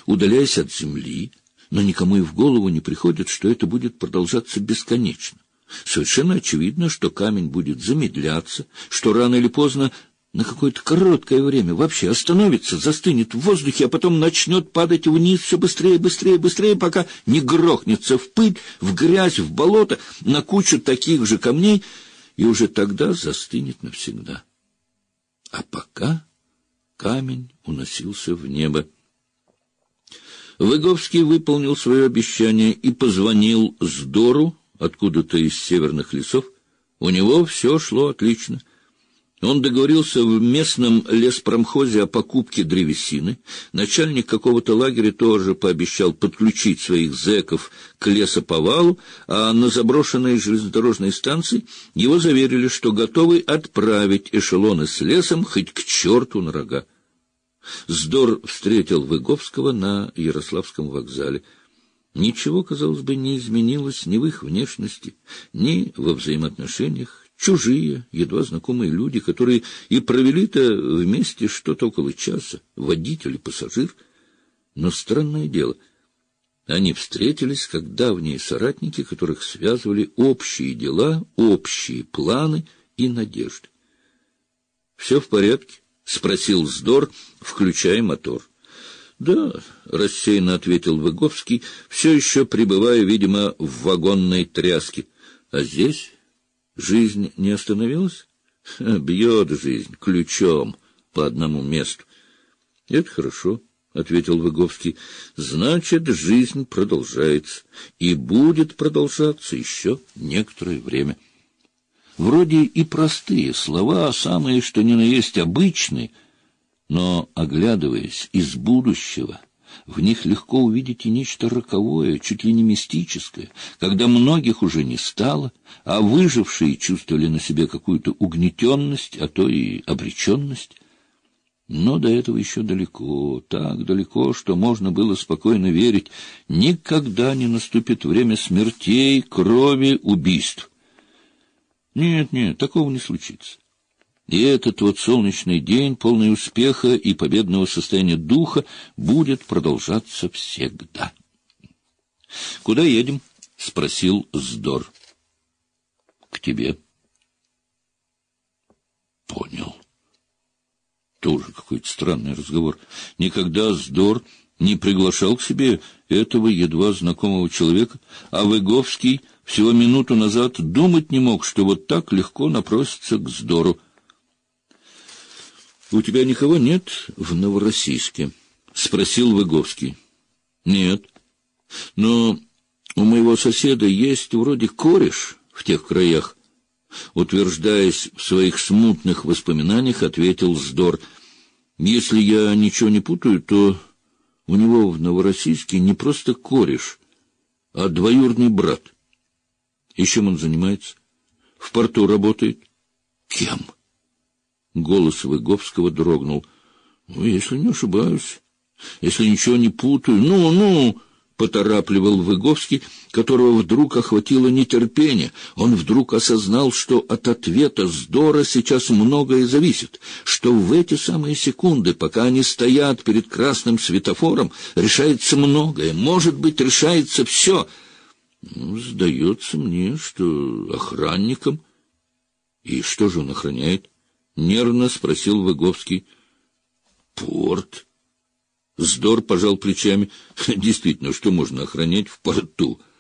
удаляясь от земли, но никому и в голову не приходит, что это будет продолжаться бесконечно. Совершенно очевидно, что камень будет замедляться, что рано или поздно, на какое-то короткое время вообще остановится, застынет в воздухе, а потом начнет падать вниз все быстрее, быстрее, быстрее, пока не грохнется в пыль, в грязь, в болото, на кучу таких же камней, и уже тогда застынет навсегда. А пока камень уносился в небо. Выговский выполнил свое обещание и позвонил Здору откуда-то из северных лесов. У него все шло отлично. Он договорился в местном леспромхозе о покупке древесины. Начальник какого-то лагеря тоже пообещал подключить своих зэков к лесоповалу, а на заброшенной железнодорожной станции его заверили, что готовы отправить эшелоны с лесом хоть к черту на рога. Здор встретил Выговского на Ярославском вокзале. Ничего, казалось бы, не изменилось ни в их внешности, ни во взаимоотношениях. Чужие, едва знакомые люди, которые и провели-то вместе что-то около часа, водитель и пассажир. Но странное дело, они встретились как давние соратники, которых связывали общие дела, общие планы и надежды. — Все в порядке? — спросил Здор, включая мотор. — Да, — рассеянно ответил Выговский, все еще пребывая, видимо, в вагонной тряске. — А здесь жизнь не остановилась? Бьет жизнь ключом по одному месту. — Это хорошо, — ответил Выговский. — Значит, жизнь продолжается и будет продолжаться еще некоторое время. Вроде и простые слова, самые что ни на есть обычные, но, оглядываясь из будущего, в них легко увидеть и нечто роковое, чуть ли не мистическое, когда многих уже не стало, а выжившие чувствовали на себе какую-то угнетенность, а то и обреченность. Но до этого еще далеко, так далеко, что можно было спокойно верить, никогда не наступит время смертей, крови, убийств. Нет, такого не случится. И этот вот солнечный день, полный успеха и победного состояния духа, будет продолжаться всегда. — Куда едем? — спросил Здор. — К тебе. — Понял. Тоже какой-то странный разговор. Никогда Здор не приглашал к себе этого едва знакомого человека, а Выговский всего минуту назад думать не мог, что вот так легко напросится к Здору. — У тебя никого нет в Новороссийске? — спросил Выговский. — Нет. Но у моего соседа есть вроде кореш в тех краях. Утверждаясь в своих смутных воспоминаниях, ответил Здор. Если я ничего не путаю, то у него в Новороссийске не просто кореш, а двоюродный брат. И чем он занимается? В порту работает. Кем? Голос Выговского дрогнул. — Если не ошибаюсь, если ничего не путаю. Ну, — поторапливал Выговский, которого вдруг охватило нетерпение. Он вдруг осознал, что от ответа Здора сейчас многое зависит, что в эти самые секунды, пока они стоят перед красным светофором, решается многое, может быть, решается все. Сдается мне, что охранником. И что же он охраняет? — нервно спросил Выговский. — Порт. Здор пожал плечами. — Действительно, что можно охранять в порту? —